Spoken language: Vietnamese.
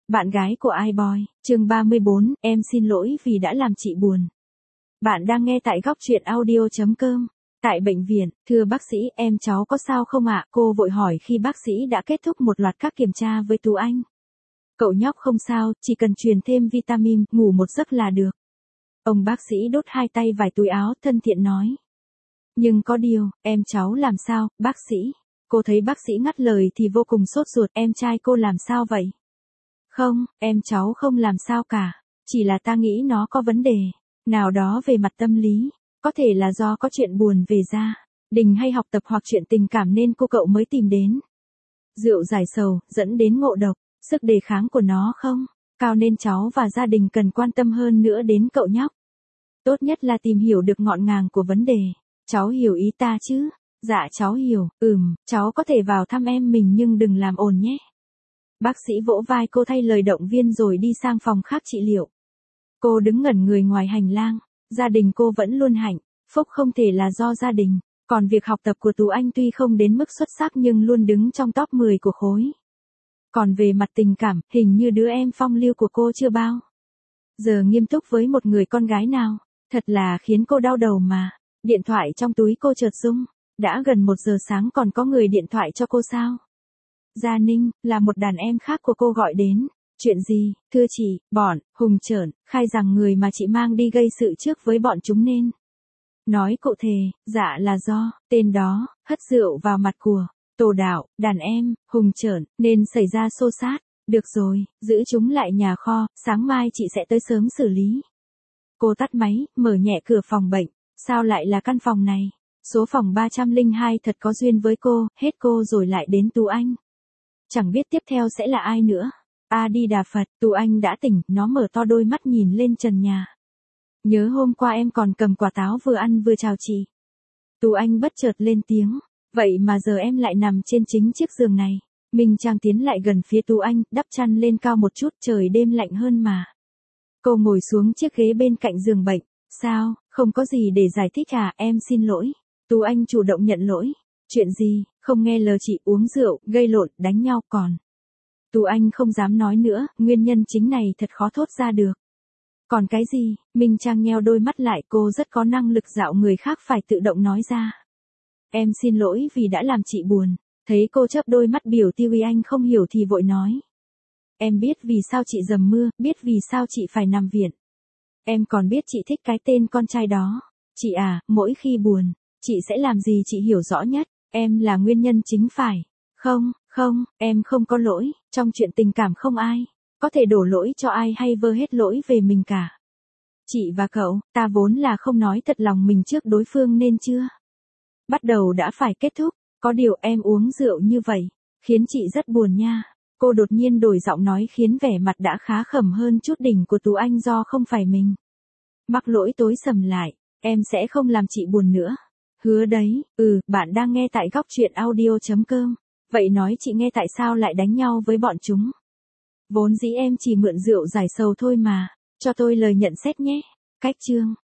Bạn gái của iBoy, chương 34, em xin lỗi vì đã làm chị buồn. Bạn đang nghe tại góc truyện audio.com. Tại bệnh viện, thưa bác sĩ, em cháu có sao không ạ? Cô vội hỏi khi bác sĩ đã kết thúc một loạt các kiểm tra với Tú Anh. Cậu nhóc không sao, chỉ cần truyền thêm vitamin, ngủ một giấc là được. Ông bác sĩ đốt hai tay vài túi áo, thân thiện nói. Nhưng có điều, em cháu làm sao, bác sĩ? Cô thấy bác sĩ ngắt lời thì vô cùng sốt ruột, em trai cô làm sao vậy? Không, em cháu không làm sao cả, chỉ là ta nghĩ nó có vấn đề nào đó về mặt tâm lý, có thể là do có chuyện buồn về gia đình hay học tập hoặc chuyện tình cảm nên cô cậu mới tìm đến. Rượu giải sầu, dẫn đến ngộ độc, sức đề kháng của nó không cao nên cháu và gia đình cần quan tâm hơn nữa đến cậu nhóc. Tốt nhất là tìm hiểu được ngọn ngàng của vấn đề. Cháu hiểu ý ta chứ? Dạ cháu hiểu, cháu có thể vào thăm em mình nhưng đừng làm ồn nhé. Bác sĩ vỗ vai cô thay lời động viên rồi đi sang phòng khác trị liệu. Cô đứng ngẩn người ngoài hành lang, gia đình cô vẫn luôn hạnh phúc không thể là do gia đình, còn việc học tập của Tú Anh tuy không đến mức xuất sắc nhưng luôn đứng trong top 10 của khối. Còn về mặt tình cảm, hình như đứa em phong lưu của cô chưa bao giờ nghiêm túc với một người con gái nào, thật là khiến cô đau đầu mà. Điện thoại trong túi cô chợt rung, đã gần 1 giờ sáng còn có người điện thoại cho cô sao? Gia Ninh, là một đàn em khác của cô gọi đến. Chuyện gì, thưa chị, bọn Hùng Trởn khai rằng người mà chị mang đi gây sự trước với bọn chúng nên. Nói cụ thể, dạ là do tên đó hất rượu vào mặt của Tổ Đạo, đàn em Hùng Trởn nên xảy ra xô xát. Được rồi, giữ chúng lại nhà kho, sáng mai chị sẽ tới sớm xử lý. Cô tắt máy, mở nhẹ cửa phòng bệnh. Sao lại là căn phòng này? Số phòng 302 thật có duyên với cô, hết cô rồi lại đến Tú Anh. Chẳng biết tiếp theo sẽ là ai nữa. A Di Đà Phật, Tú Anh đã tỉnh, nó mở to đôi mắt nhìn lên trần nhà. Nhớ hôm qua em còn cầm quả táo vừa ăn vừa chào chị. Tú Anh bất chợt lên tiếng, vậy mà giờ em lại nằm trên chính chiếc giường này. Minh Trang tiến lại gần phía Tú Anh, đắp chăn lên cao một chút, trời đêm lạnh hơn mà. Cô ngồi xuống chiếc ghế bên cạnh giường bệnh. Sao, không có gì để giải thích à, em xin lỗi. Tú Anh chủ động nhận lỗi. Chuyện gì, không nghe lời chị, uống rượu, gây lộn, đánh nhau còn. Tú Anh không dám nói nữa, nguyên nhân chính này thật khó thốt ra được. Còn cái gì, Minh Trang nheo đôi mắt lại, cô rất có năng lực dạo người khác phải tự động nói ra. Em xin lỗi vì đã làm chị buồn. Thấy cô chớp đôi mắt biểu tiêu Anh không hiểu thì vội nói. Em biết vì sao chị dầm mưa, biết vì sao chị phải nằm viện. Em còn biết chị thích cái tên con trai đó. Chị à, mỗi khi buồn, chị sẽ làm gì chị hiểu rõ nhất. Em là nguyên nhân chính phải. Không, em không có lỗi. Trong chuyện tình cảm không ai có thể đổ lỗi cho ai hay vơ hết lỗi về mình cả. Chị và cậu, ta vốn là không nói thật lòng mình trước đối phương nên chưa bắt đầu đã phải kết thúc. Có điều em uống rượu như vậy khiến chị rất buồn nha. Cô đột nhiên đổi giọng nói khiến vẻ mặt đã khá khẩm hơn chút đỉnh của Tú Anh do không phải mình mắc lỗi tối sầm lại. Em sẽ không làm chị buồn nữa. Hứa đấy. Bạn đang nghe tại góc truyện audio.com. Vậy nói chị nghe tại sao lại đánh nhau với bọn chúng. Vốn dĩ em chỉ mượn rượu giải sầu thôi mà. Cho tôi lời nhận xét nhé. Cách chương